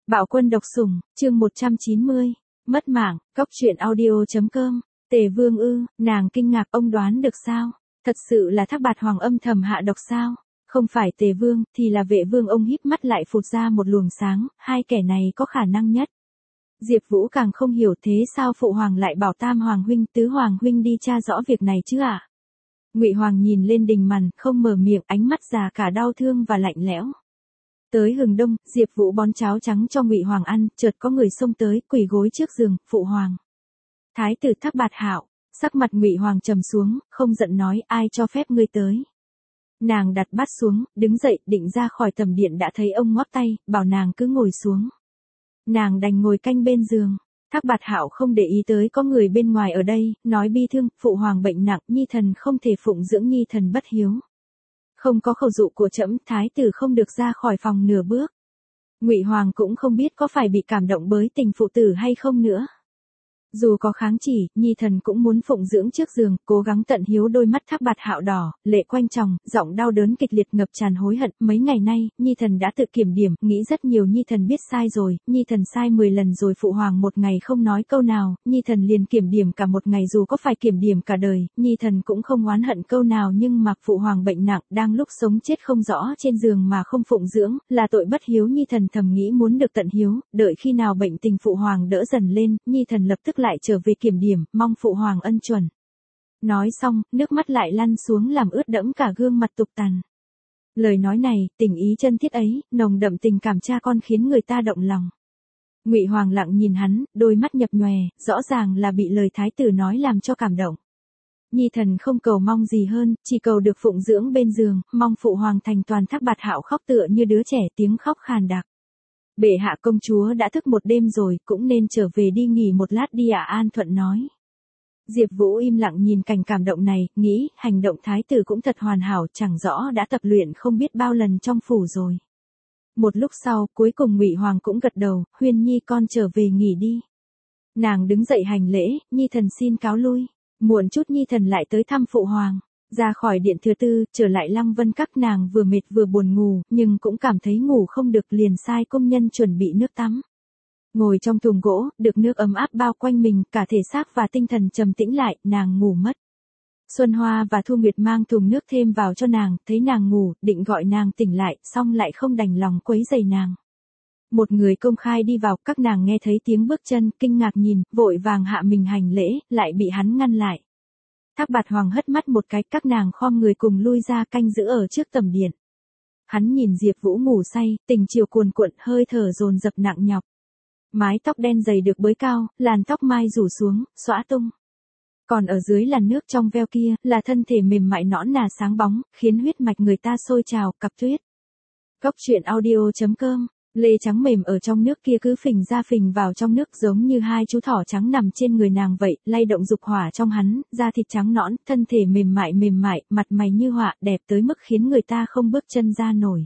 Bạo quân độc sủng, chương 190, mất mạng, cóc truyện audio.com, Tề Vương ư, nàng kinh ngạc, ông đoán được sao? Thật sự là Thác Bạt Hoàng âm thầm hạ độc sao? Không phải Tề Vương, thì là Vệ Vương. Ông híp mắt lại phụt ra một luồng sáng, hai kẻ này có khả năng nhất. Diệp Vũ càng không hiểu thế sao Phụ Hoàng lại bảo Tam Hoàng huynh, Tứ Hoàng huynh đi tra rõ việc này chứ ạ? Ngụy Hoàng nhìn lên đình màn, không mở miệng, ánh mắt già cả đau thương và lạnh lẽo. Tới hừng đông, Diệp Vũ bón cháo trắng cho Ngụy Hoàng ăn, chợt có người xông tới, quỳ gối trước giường, "Phụ hoàng." Thái tử Thác Bạt Hạo. Sắc mặt Ngụy Hoàng trầm xuống, không giận nói, "Ai cho phép ngươi tới?" Nàng đặt bát xuống, đứng dậy, định ra khỏi tầm điện đã thấy ông ngoắc tay, bảo nàng cứ ngồi xuống. Nàng đành ngồi canh bên giường. Thác Bạt Hạo không để ý tới có người bên ngoài ở đây, nói bi thương, "Phụ hoàng bệnh nặng, nhi thần không thể phụng dưỡng nhi thần bất hiếu. Không có khẩu dụ của trẫm, thái tử không được ra khỏi phòng nửa bước." Ngụy Hoàng cũng không biết có phải bị cảm động bởi tình phụ tử hay không nữa. Dù có kháng chỉ, nhi thần cũng muốn phụng dưỡng trước giường, cố gắng tận hiếu. Đôi mắt Thác Bạt Hạo đỏ, lệ quanh tròng, giọng đau đớn kịch liệt ngập tràn hối hận. "Mấy ngày nay, nhi thần đã tự kiểm điểm, nghĩ rất nhiều, nhi thần biết sai rồi, nhi thần sai 10 lần rồi." Phụ hoàng một ngày không nói câu nào, nhi thần liền kiểm điểm cả một ngày, dù có phải kiểm điểm cả đời, nhi thần cũng không oán hận câu nào. Nhưng mà phụ hoàng bệnh nặng, đang lúc sống chết không rõ trên giường mà không phụng dưỡng, là tội bất hiếu. Nhi thần thầm nghĩ muốn được tận hiếu, đợi khi nào bệnh tình phụ hoàng đỡ dần lên, nhi thần lập tức lại trở về kiểm điểm, mong phụ hoàng ân chuẩn. Nói xong, nước mắt lại lăn xuống làm ướt đẫm cả gương mặt tục tằn. Lời nói này, tình ý chân thiết ấy, nồng đậm tình cảm cha con khiến người ta động lòng. Ngụy Hoàng lặng nhìn hắn, đôi mắt nhập nhòe, rõ ràng là bị lời thái tử nói làm cho cảm động. Nhi thần không cầu mong gì hơn, chỉ cầu được phụng dưỡng bên giường, mong phụ hoàng thành toàn. Thác Bạt Hạo khóc tựa như đứa trẻ, tiếng khóc khàn đặc. "Bệ hạ, công chúa đã thức một đêm rồi, cũng nên trở về đi nghỉ một lát đi ạ." An Thuận nói. Diệp Vũ im lặng nhìn cảnh cảm động này, nghĩ, hành động thái tử cũng thật hoàn hảo, chẳng rõ đã tập luyện không biết bao lần trong phủ rồi. Một lúc sau, cuối cùng Ngụy Hoàng cũng gật đầu, "Huyên nhi con trở về nghỉ đi." Nàng đứng dậy hành lễ, "Nhi thần xin cáo lui, muộn chút nhi thần lại tới thăm phụ hoàng." Ra khỏi điện thứ tư, trở lại Lăng Vân Các. Nàng vừa mệt vừa buồn ngủ, nhưng cũng cảm thấy ngủ không được, liền sai công nhân chuẩn bị nước tắm. Ngồi trong thùng gỗ, được nước ấm áp bao quanh mình, cả thể xác và tinh thần trầm tĩnh lại, nàng ngủ mất. Xuân Hoa và Thu Nguyệt mang thùng nước thêm vào cho nàng, thấy nàng ngủ, định gọi nàng tỉnh lại, xong lại không đành lòng quấy rầy nàng. Một người công khai đi vào, các nàng nghe thấy tiếng bước chân, kinh ngạc nhìn, vội vàng hạ mình hành lễ, lại bị hắn ngăn lại. Thác Bạt Hoàng hất mắt một cái, các nàng khom người cùng lui ra canh giữ ở trước tầm điện. Hắn nhìn Diệp Vũ ngủ say, tình chiều cuồn cuộn, hơi thở dồn dập nặng nhọc. Mái tóc đen dày được bới cao, làn tóc mai rủ xuống, xõa tung. Còn ở dưới làn nước trong veo kia, là thân thể mềm mại nõn nà sáng bóng, khiến huyết mạch người ta sôi trào, cặp tuyết. Cóc truyện audio.com. Lê trắng mềm ở trong nước kia cứ phình ra phình vào trong nước, giống như hai chú thỏ trắng nằm trên người nàng vậy, lay động dục hỏa trong hắn, da thịt trắng nõn, thân thể mềm mại, mặt mày như họa, đẹp tới mức khiến người ta không bước chân ra nổi.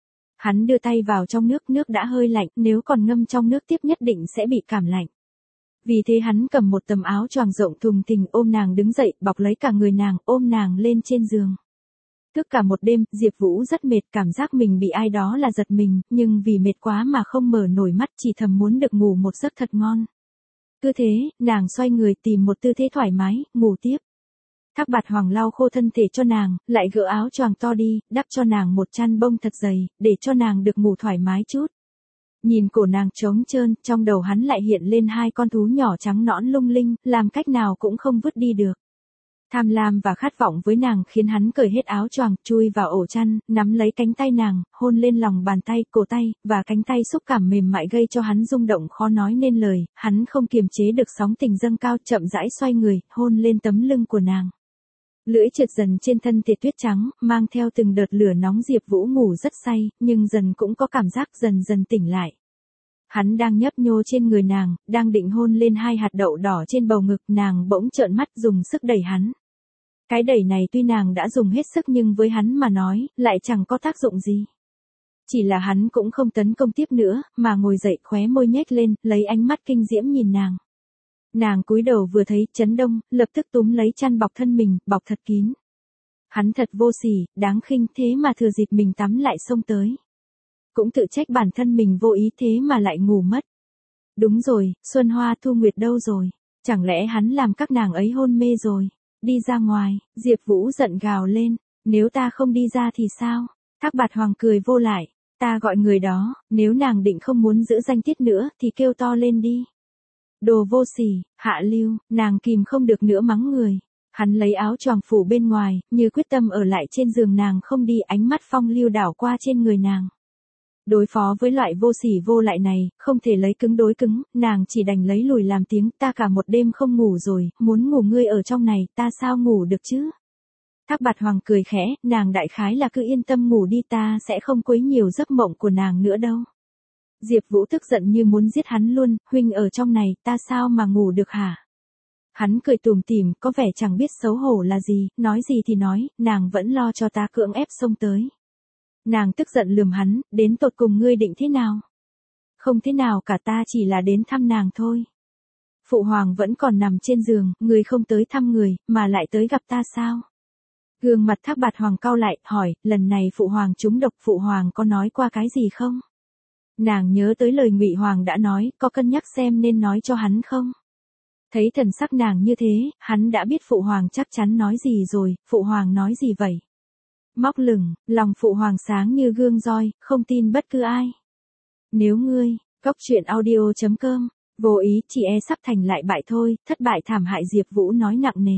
Hắn đưa tay vào trong nước, nước đã hơi lạnh, nếu còn ngâm trong nước tiếp nhất định sẽ bị cảm lạnh. Vì thế hắn cầm một tấm áo choàng rộng thùng thình, ôm nàng đứng dậy, bọc lấy cả người nàng, ôm nàng lên trên giường. Thức cả một đêm, Diệp Vũ rất mệt, cảm giác mình bị ai đó là giật mình, nhưng vì mệt quá mà không mở nổi mắt, chỉ thầm muốn được ngủ một giấc thật ngon. Cứ thế, nàng xoay người tìm một tư thế thoải mái, ngủ tiếp. Thác Bạt Hoàng lau khô thân thể cho nàng, lại gỡ áo choàng to đi, đắp cho nàng một chăn bông thật dày, để cho nàng được ngủ thoải mái chút. Nhìn cổ nàng trống trơn, trong đầu hắn lại hiện lên hai con thú nhỏ trắng nõn lung linh, làm cách nào cũng không vứt đi được. Tham lam và khát vọng với nàng khiến hắn cởi hết áo choàng, chui vào ổ chăn, nắm lấy cánh tay nàng, hôn lên lòng bàn tay, cổ tay, và cánh tay xúc cảm mềm mại gây cho hắn rung động khó nói nên lời. Hắn không kiềm chế được sóng tình dâng cao, chậm rãi xoay người, hôn lên tấm lưng của nàng. Lưỡi trượt dần trên thân thể tuyết trắng, mang theo từng đợt lửa nóng. Diệp Vũ ngủ rất say, nhưng dần cũng có cảm giác dần dần tỉnh lại. Hắn đang nhấp nhô trên người nàng, đang định hôn lên hai hạt đậu đỏ trên bầu ngực, nàng bỗng trợn mắt dùng sức đẩy hắn. Cái đẩy này tuy nàng đã dùng hết sức nhưng với hắn mà nói, lại chẳng có tác dụng gì. Chỉ là hắn cũng không tấn công tiếp nữa, mà ngồi dậy, khóe môi nhếch lên, lấy ánh mắt kinh diễm nhìn nàng. Nàng cúi đầu vừa thấy, chấn động, lập tức túm lấy chăn bọc thân mình, bọc thật kín. Hắn thật vô sỉ, đáng khinh, thế mà thừa dịp mình tắm lại xông tới. cũng tự trách bản thân mình vô ý thế mà lại ngủ mất. Đúng rồi, Xuân Hoa Thu Nguyệt đâu rồi? Chẳng lẽ hắn làm các nàng ấy hôn mê rồi? Đi ra ngoài, Diệp Vũ giận gào lên, nếu ta không đi ra thì sao? Thác Bạt Hoàng cười vô lại, ta gọi người đó, nếu nàng định không muốn giữ danh tiết nữa thì kêu to lên đi. Đồ vô sỉ, hạ lưu, nàng kìm không được nữa mắng người. Hắn lấy áo choàng phủ bên ngoài, như quyết tâm ở lại trên giường nàng không đi, ánh mắt phong lưu đảo qua trên người nàng. Đối phó với loại vô sỉ vô lại này, không thể lấy cứng đối cứng, nàng chỉ đành lấy lùi làm tiếng, ta cả một đêm không ngủ rồi, muốn ngủ ngươi ở trong này, ta sao ngủ được chứ? Thác Bạt Hoàng cười khẽ, nàng đại khái là cứ yên tâm ngủ đi, ta sẽ không quấy nhiều giấc mộng của nàng nữa đâu. Diệp Vũ tức giận như muốn giết hắn luôn, huynh ở trong này, ta sao mà ngủ được hả? Hắn cười tủm tỉm, có vẻ chẳng biết xấu hổ là gì, nói gì thì nói, nàng vẫn lo cho ta cưỡng ép xông tới. Nàng tức giận lườm hắn, đến tột cùng ngươi định thế nào? Không thế nào cả, ta chỉ là đến thăm nàng thôi. Phụ hoàng vẫn còn nằm trên giường, ngươi không tới thăm người, mà lại tới gặp ta sao? Gương mặt Thác Bạt Hoàng cau lại, hỏi, lần này phụ hoàng trúng độc, phụ hoàng có nói qua cái gì không? Nàng nhớ tới lời Ngụy Hoàng đã nói, có cân nhắc xem nên nói cho hắn không? Thấy thần sắc nàng như thế, hắn đã biết phụ hoàng chắc chắn nói gì rồi, phụ hoàng nói gì vậy? Móc lửng, lòng phụ hoàng sáng như gương roi, không tin bất cứ ai. Nếu ngươi, góc truyện audio.com, vô ý chỉ e sắp thành lại bại thôi, thất bại thảm hại, Diệp Vũ nói nặng nề.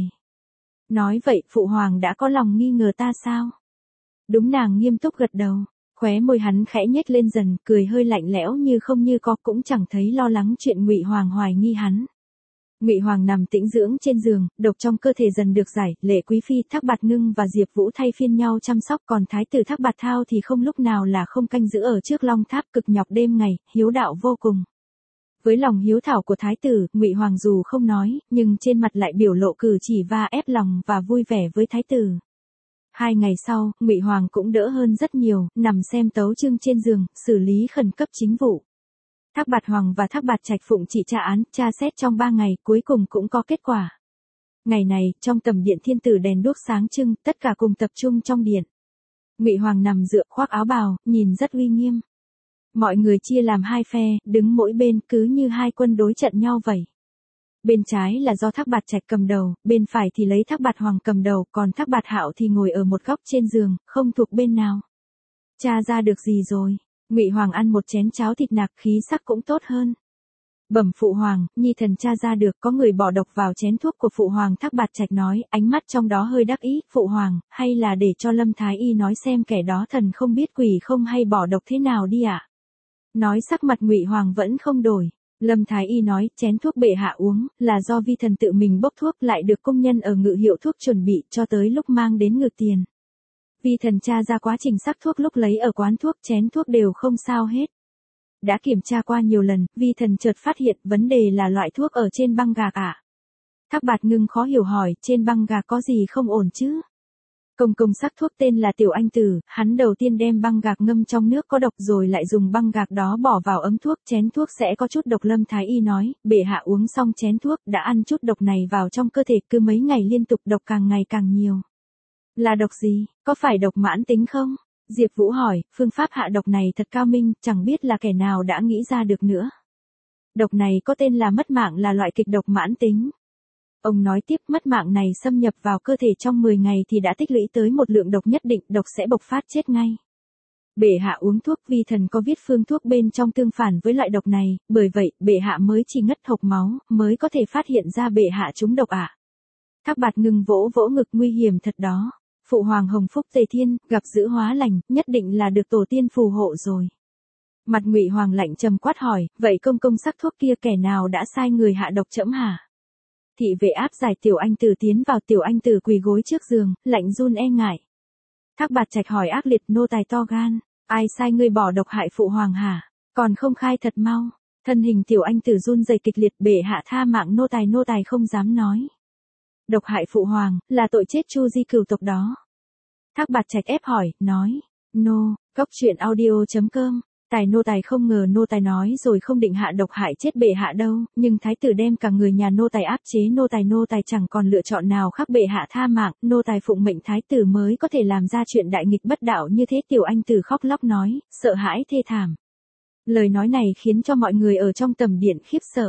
Nói vậy phụ hoàng đã có lòng nghi ngờ ta sao? Đúng, nàng nghiêm túc gật đầu, khóe môi hắn khẽ nhếch lên dần, cười hơi lạnh lẽo như không như có, cũng chẳng thấy lo lắng chuyện Ngụy Hoàng hoài nghi hắn. Ngụy Hoàng nằm tĩnh dưỡng trên giường, độc trong cơ thể dần được giải, Lệ Quý phi, Thác Bạt Ngưng và Diệp Vũ thay phiên nhau chăm sóc, còn thái tử Thác Bạt Thao thì không lúc nào là không canh giữ ở trước Long Tháp, cực nhọc đêm ngày, hiếu đạo vô cùng. Với lòng hiếu thảo của thái tử, Ngụy Hoàng dù không nói, nhưng trên mặt lại biểu lộ cử chỉ va ép lòng và vui vẻ với thái tử. 2 ngày sau, Ngụy Hoàng cũng đỡ hơn rất nhiều, nằm xem tấu chương trên giường, xử lý khẩn cấp chính vụ. Thác Bạt Hoàng và Thác Bạt Trạch phụng chỉ tra án, tra xét trong 3 ngày, cuối cùng cũng có kết quả. Ngày này, trong tầm điện thiên tử đèn đuốc sáng trưng, tất cả cùng tập trung trong điện. Ngụy Hoàng nằm dựa, khoác áo bào, nhìn rất uy nghiêm. Mọi người chia làm 2 phe, đứng mỗi bên, cứ như 2 quân đối trận nhau vậy. Bên trái là do Thác Bạt Trạch cầm đầu, bên phải thì lấy Thác Bạt Hoàng cầm đầu, còn Thác Bạt Hạo thì ngồi ở một góc trên giường, không thuộc bên nào. Tra ra được gì rồi? Ngụy Hoàng ăn một chén cháo thịt nạc, khí sắc cũng tốt hơn. Bẩm phụ hoàng, nhi thần tra ra được có người bỏ độc vào chén thuốc của phụ hoàng. Thác Bạt Trạch nói, ánh mắt trong đó hơi đắc ý, phụ hoàng, hay là để cho Lâm Thái Y nói xem kẻ đó thần không biết quỷ không hay bỏ độc thế nào đi ạ. Nói sắc mặt Ngụy Hoàng vẫn không đổi. Lâm Thái Y nói, chén thuốc bệ hạ uống, là do vi thần tự mình bốc thuốc, lại được công nhân ở ngự hiệu thuốc chuẩn bị, cho tới lúc mang đến ngự tiền. Vi thần tra ra quá trình sắc thuốc lúc lấy ở quán thuốc, chén thuốc đều không sao hết. Đã kiểm tra qua nhiều lần, vi thần chợt phát hiện vấn đề là loại thuốc ở trên băng gạc ạ. Thác Bạt Ngưng khó hiểu hỏi, trên băng gạc có gì không ổn chứ? Công sắc thuốc tên là Tiểu Anh Tử, hắn đầu tiên đem băng gạc ngâm trong nước có độc rồi lại dùng băng gạc đó bỏ vào ấm thuốc, chén thuốc sẽ có chút độc. Lâm Thái Y nói, bệ hạ uống xong chén thuốc, đã ăn chút độc này vào trong cơ thể, cứ mấy ngày liên tục độc càng ngày càng nhiều. Là độc gì, có phải độc mãn tính không? Diệp Vũ hỏi, phương pháp hạ độc này thật cao minh, chẳng biết là kẻ nào đã nghĩ ra được nữa. Độc này có tên là mất mạng, là loại kịch độc mãn tính. Ông nói tiếp, mất mạng này xâm nhập vào cơ thể trong 10 ngày thì đã tích lũy tới một lượng độc nhất định, độc sẽ bộc phát chết ngay. Bệ hạ uống thuốc, vi thần có viết phương thuốc bên trong tương phản với loại độc này, bởi vậy, bệ hạ mới chỉ ngất hộc máu, mới có thể phát hiện ra bệ hạ trúng độc ạ. Thác Bạt Ngưng vỗ vỗ ngực, nguy hiểm thật đó. Phụ hoàng hồng phúc tề thiên, gặp dữ hóa lành, nhất định là được tổ tiên phù hộ rồi. Mặt Ngụy Hoàng lạnh trầm quát hỏi, vậy công sắc thuốc kia kẻ nào đã sai người hạ độc trẫm hả? Thị vệ áp giải Tiểu Anh Tử tiến vào, Tiểu Anh Tử quỳ gối trước giường, lạnh run e ngại. Thác Bạt Trạch hỏi ác liệt, nô tài to gan, ai sai ngươi bỏ độc hại phụ hoàng hả? Còn không khai thật mau. Thân hình Tiểu Anh Tử run rẩy kịch liệt, bệ hạ tha mạng nô tài không dám nói. Độc hại phụ hoàng, là tội chết Chu Di cửu tộc đó. Thác Bạt Trạch ép hỏi, nói, góc truyện audio.com, Nô tài không ngờ nô tài nói rồi không định hạ độc hại chết bệ hạ đâu, nhưng thái tử đem cả người nhà nô tài áp chế nô tài chẳng còn lựa chọn nào khác bệ hạ tha mạng, nô tài phụng mệnh thái tử mới có thể làm ra chuyện đại nghịch bất đạo như thế. Tiểu Anh Tử khóc lóc nói, sợ hãi thê thảm. Lời nói này khiến cho mọi người ở trong tầm điện khiếp sợ.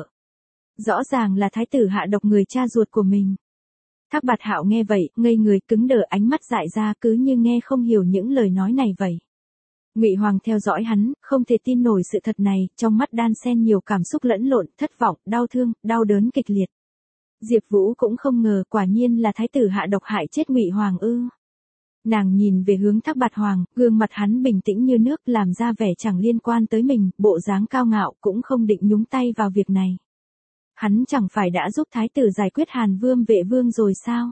Rõ ràng là thái tử hạ độc người cha ruột của mình. Thác Bạt Hạo nghe vậy, ngây người cứng đờ, ánh mắt dại ra cứ như nghe không hiểu những lời nói này vậy. Ngụy Hoàng theo dõi hắn, không thể tin nổi sự thật này, trong mắt đan xen nhiều cảm xúc lẫn lộn, thất vọng, đau thương, đau đớn kịch liệt. Diệp Vũ cũng không ngờ, quả nhiên là thái tử hạ độc hại chết Ngụy Hoàng ư? Nàng nhìn về hướng Thác Bạt Hoàng, gương mặt hắn bình tĩnh như nước, làm ra vẻ chẳng liên quan tới mình, bộ dáng cao ngạo, cũng không định nhúng tay vào việc này. Hắn chẳng phải đã giúp thái tử giải quyết Hàn Vương Vệ Vương rồi sao?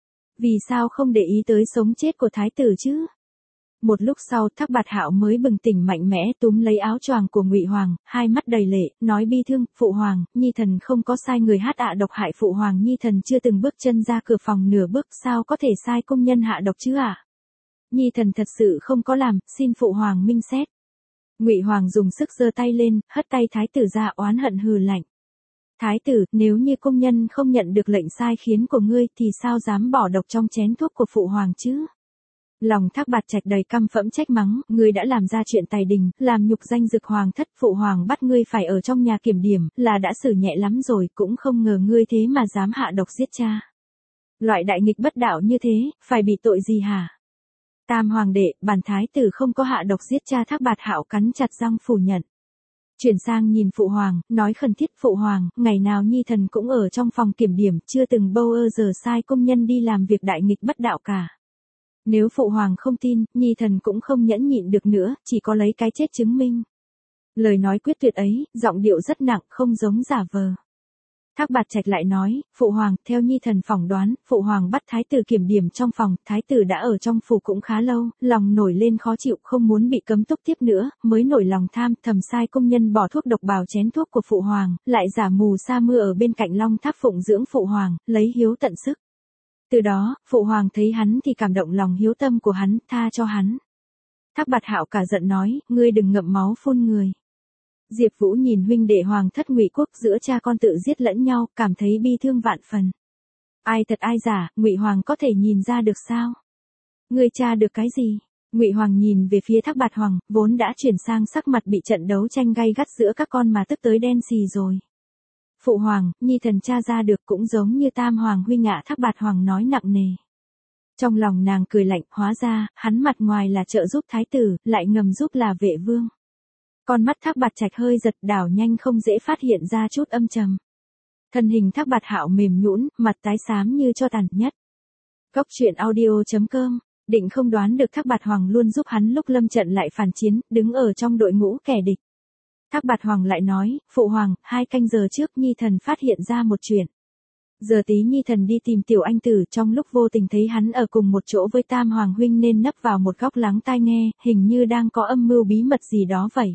Vì sao không để ý tới sống chết của thái tử chứ? Một lúc sau, Thác Bạt Hạo mới bừng tỉnh mạnh mẽ, túm lấy áo choàng của Ngụy Hoàng, hai mắt đầy lệ, nói bi thương, phụ hoàng, nhi thần không có sai người hát ạ độc hại phụ hoàng, nhi thần chưa từng bước chân ra cửa phòng nửa bước, sao có thể sai công nhân hạ độc chứ ạ? Nhi thần thật sự không có làm, xin phụ hoàng minh xét. Ngụy Hoàng dùng sức giơ tay lên, hất tay thái tử ra, oán hận hừ lạnh. Thái tử, nếu như công nhân không nhận được lệnh sai khiến của ngươi thì sao dám bỏ độc trong chén thuốc của phụ hoàng chứ? Lòng Thác Bạt Trạch đầy căm phẫn trách mắng, ngươi đã làm ra chuyện tài đình, làm nhục danh Dực Hoàng thất, phụ hoàng bắt ngươi phải ở trong nhà kiểm điểm, là đã xử nhẹ lắm rồi, cũng không ngờ ngươi thế mà dám hạ độc giết cha. Loại đại nghịch bất đạo như thế, phải bị tội gì hả? Tam hoàng đệ, bản thái tử không có hạ độc giết cha. Thác Bạt Hạo cắn chặt răng phủ nhận. Chuyển sang nhìn phụ hoàng, nói khẩn thiết, phụ hoàng, ngày nào nhi thần cũng ở trong phòng kiểm điểm, chưa từng bao giờ sai công nhân đi làm việc đại nghịch bất đạo cả. Nếu phụ hoàng không tin, nhi thần cũng không nhẫn nhịn được nữa, chỉ có lấy cái chết chứng minh. Lời nói quyết tuyệt ấy, giọng điệu rất nặng, không giống giả vờ. Thác Bạt Trạch lại nói, phụ hoàng, theo nhi thần phỏng đoán, phụ hoàng bắt thái tử kiểm điểm trong phòng, thái tử đã ở trong phủ cũng khá lâu, lòng nổi lên khó chịu, không muốn bị cấm túc tiếp nữa, mới nổi lòng tham, thầm sai công nhân bỏ thuốc độc vào chén thuốc của phụ hoàng, lại giả mù sa mưa ở bên cạnh Long Tháp phụng dưỡng phụ hoàng, lấy hiếu tận sức. Từ đó, phụ hoàng thấy hắn thì cảm động lòng hiếu tâm của hắn, tha cho hắn. Thác Bạt Hạo cả giận nói, ngươi đừng ngậm máu phun người. Diệp Vũ nhìn huynh đệ hoàng thất Ngụy quốc giữa cha con tự giết lẫn nhau, cảm thấy bi thương vạn phần. Ai thật ai giả, Ngụy Hoàng có thể nhìn ra được sao? Ngươi tra được cái gì? Ngụy Hoàng nhìn về phía Thác Bạt Hoàng, vốn đã chuyển sang sắc mặt bị trận đấu tranh gay gắt giữa các con mà tức tới đen xì rồi. Phụ hoàng, nhi thần tra ra được cũng giống như Tam hoàng huynh ạ. Thác Bạt Hoàng nói nặng nề. Trong lòng nàng cười lạnh, hóa ra, hắn mặt ngoài là trợ giúp thái tử, lại ngầm giúp là Vệ Vương. Con mắt Thác Bạt Trạch hơi giật, đảo nhanh không dễ phát hiện ra chút âm trầm. Thân hình Thác Bạt Hạo mềm nhũn, mặt tái xám như cho tàn nhất. Góc truyện audio.com, định không đoán được Thác Bạt Hoàng luôn giúp hắn lúc lâm trận lại phản chiến, đứng ở trong đội ngũ kẻ địch. Thác Bạt Hoàng lại nói, phụ hoàng, 2 canh giờ trước nhi thần phát hiện ra một chuyện. Giờ tí nhi thần đi tìm Tiểu Anh Tử, trong lúc vô tình thấy hắn ở cùng một chỗ với Tam hoàng huynh nên nấp vào một góc lắng tai nghe, hình như đang có âm mưu bí mật gì đó vậy.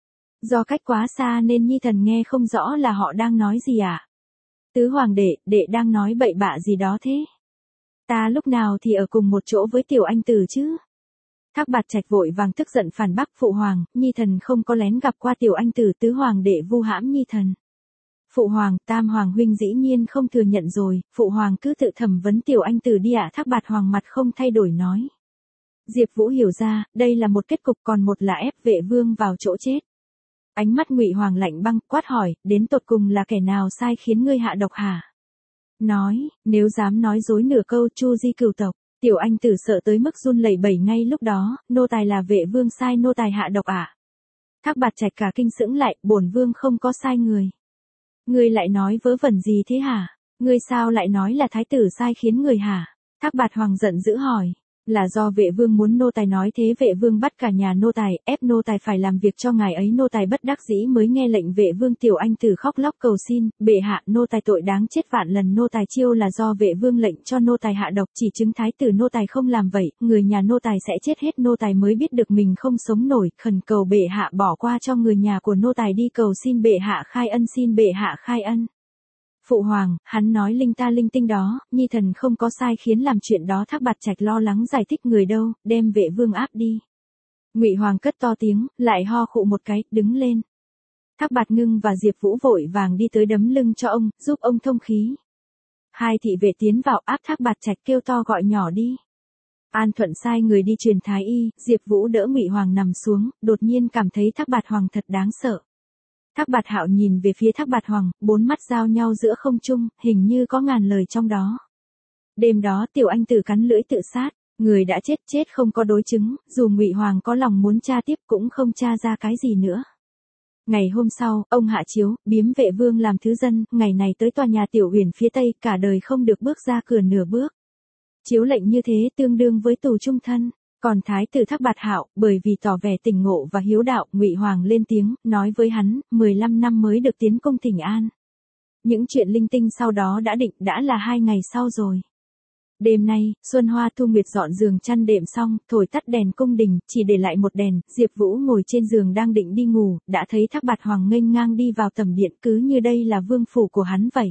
Do cách quá xa nên nhi thần nghe không rõ là họ đang nói gì ạ. Tứ hoàng đệ đang nói bậy bạ gì đó thế. Ta lúc nào thì ở cùng một chỗ với Tiểu Anh Tử chứ? Thác Bạt Trạch vội vàng tức giận phản bác, phụ hoàng, nhi thần không có lén gặp qua Tiểu Anh Tử. Tứ hoàng đệ vu hãm nhi thần. Phụ hoàng, Tam hoàng huynh dĩ nhiên không thừa nhận rồi, phụ hoàng cứ tự thẩm vấn Tiểu Anh Tử đi ạ. Thác Bạt Hoàng mặt không thay đổi nói. Diệp Vũ hiểu ra, đây là một kết cục, còn một là ép Vệ Vương vào chỗ chết. Ánh mắt Ngụy Hoàng lạnh băng, quát hỏi, đến tột cùng là kẻ nào sai khiến ngươi hạ độc hả? Nói, nếu dám nói dối nửa câu, chu di cửu tộc. Tiểu Anh Tử sợ tới mức run lẩy bẩy ngay lúc đó, nô tài là Vệ Vương sai nô tài hạ độc ạ. Thác Bạt Trạch cả kinh sững lại, bổn vương không có sai người. Ngươi lại nói vớ vẩn gì thế hả? Ngươi sao lại nói là thái tử sai khiến người hả? Thác Bạt Hoàng giận dữ hỏi. Là do Vệ Vương muốn nô tài nói thế. Vệ Vương bắt cả nhà nô tài, ép nô tài phải làm việc cho ngài ấy. Nô tài bất đắc dĩ mới nghe lệnh. Vệ Vương. Tiểu Anh Tử khóc lóc cầu xin, bệ hạ, nô tài tội đáng chết vạn lần. Nô tài chiêu là do Vệ Vương lệnh cho nô tài hạ độc, chỉ chứng thái tử nô tài không làm vậy, người nhà nô tài sẽ chết hết. Nô tài mới biết được mình không sống nổi, khẩn cầu bệ hạ bỏ qua cho người nhà của nô tài đi, cầu xin bệ hạ khai ân, xin bệ hạ khai ân. Phụ hoàng, hắn nói linh ta linh tinh đó, nhi thần không có sai khiến làm chuyện đó. Thác Bạt Trạch lo lắng giải thích, người đâu, đem Vệ Vương áp đi. Ngụy Hoàng cất to tiếng, lại ho khụ một cái, đứng lên. Thác Bạt Ngưng và Diệp Vũ vội vàng đi tới đấm lưng cho ông, giúp ông thông khí. Hai thị vệ tiến vào áp Thác Bạt Trạch kêu to gọi nhỏ đi. An Thuận sai người đi truyền thái y, Diệp Vũ đỡ Ngụy Hoàng nằm xuống, đột nhiên cảm thấy Thác Bạt Hoàng thật đáng sợ. Thác Bạt Hạo nhìn về phía Thác Bạt Hoàng, bốn mắt giao nhau giữa không trung, hình như có ngàn lời trong đó. Đêm đó tiểu anh tử cắn lưỡi tự sát, người đã chết chết không có đối chứng, dù Ngụy Hoàng có lòng muốn tra tiếp cũng không tra ra cái gì nữa. Ngày hôm sau, ông hạ chiếu, biếm Vệ Vương làm thứ dân, ngày này tới tòa nhà Tiểu Uyển phía Tây, cả đời không được bước ra cửa nửa bước. Chiếu lệnh như thế tương đương với tù chung thân. Còn thái tử Thác Bạt Hạo, bởi vì tỏ vẻ tỉnh ngộ và hiếu đạo, Ngụy Hoàng lên tiếng, nói với hắn, 15 năm mới được tiến công Thỉnh An. Những chuyện linh tinh sau đó đã định, đã là 2 ngày sau rồi. Đêm nay, Xuân Hoa Thu Nguyệt dọn giường chăn đệm xong, thổi tắt đèn cung đình, chỉ để lại một đèn, Diệp Vũ ngồi trên giường đang định đi ngủ, đã thấy Thác Bạt Hoàng nghênh ngang đi vào tầm điện, cứ như đây là vương phủ của hắn vậy.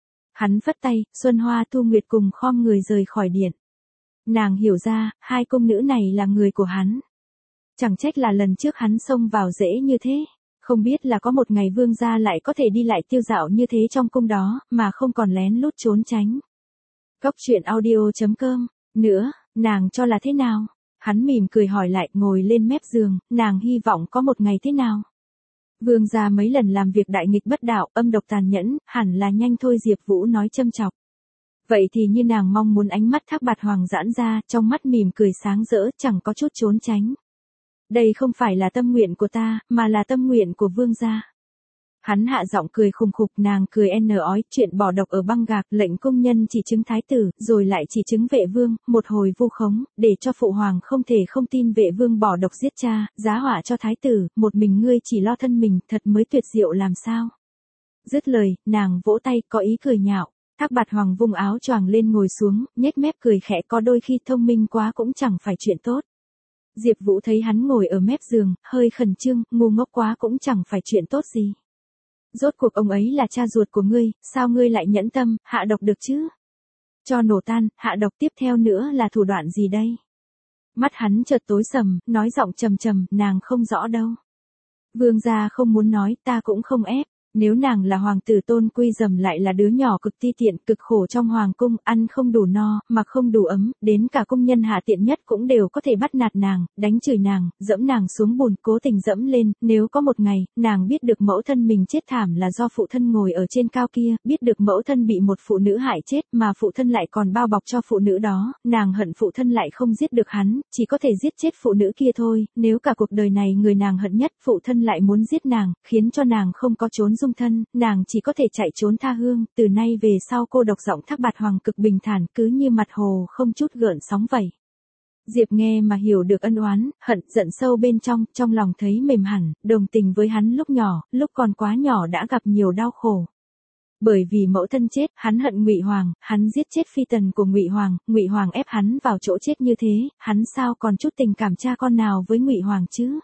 Hắn phất tay, Xuân Hoa Thu Nguyệt cùng khom người rời khỏi điện. Nàng hiểu ra, hai cung nữ này là người của hắn. Chẳng trách là lần trước hắn xông vào dễ như thế. Không biết là có một ngày vương gia lại có thể đi lại tiêu dạo như thế trong cung đó, mà không còn lén lút trốn tránh. Cốc truyện audio.com. Nữa, nàng cho là thế nào? Hắn mỉm cười hỏi lại, ngồi lên mép giường, nàng hy vọng có một ngày thế nào? Vương gia mấy lần làm việc đại nghịch bất đạo, âm độc tàn nhẫn, hẳn là nhanh thôi, Diệp Vũ nói châm chọc. Vậy thì như nàng mong muốn, ánh mắt Thác Bạt Hoàng giãn ra, trong mắt mỉm cười sáng rỡ, chẳng có chút trốn tránh. Đây không phải là tâm nguyện của ta, mà là tâm nguyện của vương gia. Hắn hạ giọng cười khùng khục, nàng cười ói, chuyện bỏ độc ở băng gạc, lệnh công nhân chỉ chứng thái tử, rồi lại chỉ chứng Vệ Vương, một hồi vu khống, để cho phụ hoàng không thể không tin Vệ Vương bỏ độc giết cha, giá họa cho thái tử, một mình ngươi chỉ lo thân mình, thật mới tuyệt diệu làm sao. Dứt lời, nàng vỗ tay, có ý cười nhạo. Thác Bạt Hoàng vung áo choàng lên ngồi xuống, nhếch mép cười khẽ, có đôi khi thông minh quá cũng chẳng phải chuyện tốt. Diệp Vũ thấy hắn ngồi ở mép giường, hơi khẩn trương, ngu ngốc quá cũng chẳng phải chuyện tốt gì. Rốt cuộc ông ấy là cha ruột của ngươi, sao ngươi lại nhẫn tâm, hạ độc được chứ? Cho nổ tan, hạ độc tiếp theo nữa là thủ đoạn gì đây? Mắt hắn chợt tối sầm, nói giọng trầm trầm, nàng không rõ đâu. Vương gia không muốn nói, ta cũng không ép. Nếu nàng là hoàng tử tôn quy dầm lại là đứa nhỏ cực ti tiện, cực khổ trong hoàng cung, ăn không đủ no, mặc không đủ ấm, đến cả cung nhân hạ tiện nhất cũng đều có thể bắt nạt nàng, đánh chửi nàng, dẫm nàng xuống bùn, cố tình dẫm lên, nếu có một ngày, nàng biết được mẫu thân mình chết thảm là do phụ thân ngồi ở trên cao kia, biết được mẫu thân bị một phụ nữ hại chết mà phụ thân lại còn bao bọc cho phụ nữ đó, nàng hận phụ thân lại không giết được hắn, chỉ có thể giết chết phụ nữ kia thôi, nếu cả cuộc đời này người nàng hận nhất, phụ thân lại muốn giết nàng, khiến cho nàng không có trốn dung thân, nàng chỉ có thể chạy trốn tha hương, từ nay về sau cô độc giọng Thác Bạt Hoàng cực bình thản, cứ như mặt hồ không chút gợn sóng vậy. Diệp nghe mà hiểu được ân oán, hận, giận sâu bên trong lòng thấy mềm hẳn, đồng tình với hắn lúc nhỏ, lúc còn quá nhỏ đã gặp nhiều đau khổ. Bởi vì mẫu thân chết, hắn hận Ngụy Hoàng, hắn giết chết phi tần của Ngụy Hoàng ép hắn vào chỗ chết như thế, hắn sao còn chút tình cảm cha con nào với Ngụy Hoàng chứ?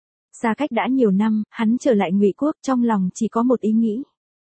Xa cách đã nhiều năm, hắn trở lại Ngụy quốc, trong lòng chỉ có một ý nghĩ.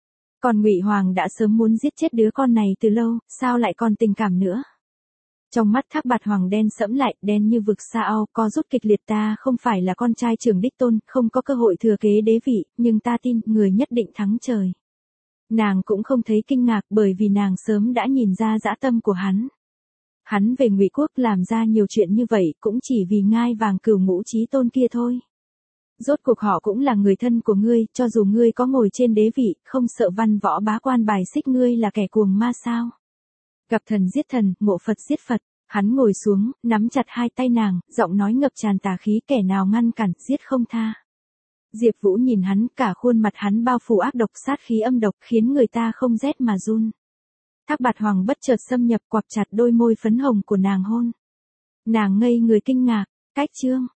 Còn Ngụy Hoàng đã sớm muốn giết chết đứa con này từ lâu, sao lại còn tình cảm nữa? Trong mắt Thác Bạt Hoàng đen sẫm lại, đen như vực sa ao, co rút kịch liệt, ta không phải là con trai trưởng đích tôn, không có cơ hội thừa kế đế vị, nhưng ta tin, người nhất định thắng trời. Nàng cũng không thấy kinh ngạc, bởi vì nàng sớm đã nhìn ra dã tâm của hắn. Hắn về Ngụy quốc làm ra nhiều chuyện như vậy, cũng chỉ vì ngai vàng Cửu Ngũ Chí Tôn kia thôi. Rốt cuộc họ cũng là người thân của ngươi, cho dù ngươi có ngồi trên đế vị, không sợ văn võ bá quan bài xích ngươi là kẻ cuồng ma sao? Gặp thần giết thần, ngộ Phật giết Phật, hắn ngồi xuống, nắm chặt hai tay nàng, giọng nói ngập tràn tà khí, kẻ nào ngăn cản, giết không tha. Diệp Vũ nhìn hắn, cả khuôn mặt hắn bao phủ ác độc, sát khí âm độc, khiến người ta không rét mà run. Thác Bạt Hoàng bất chợt xâm nhập, quặp chặt đôi môi phấn hồng của nàng hôn. Nàng ngây người kinh ngạc, cách chương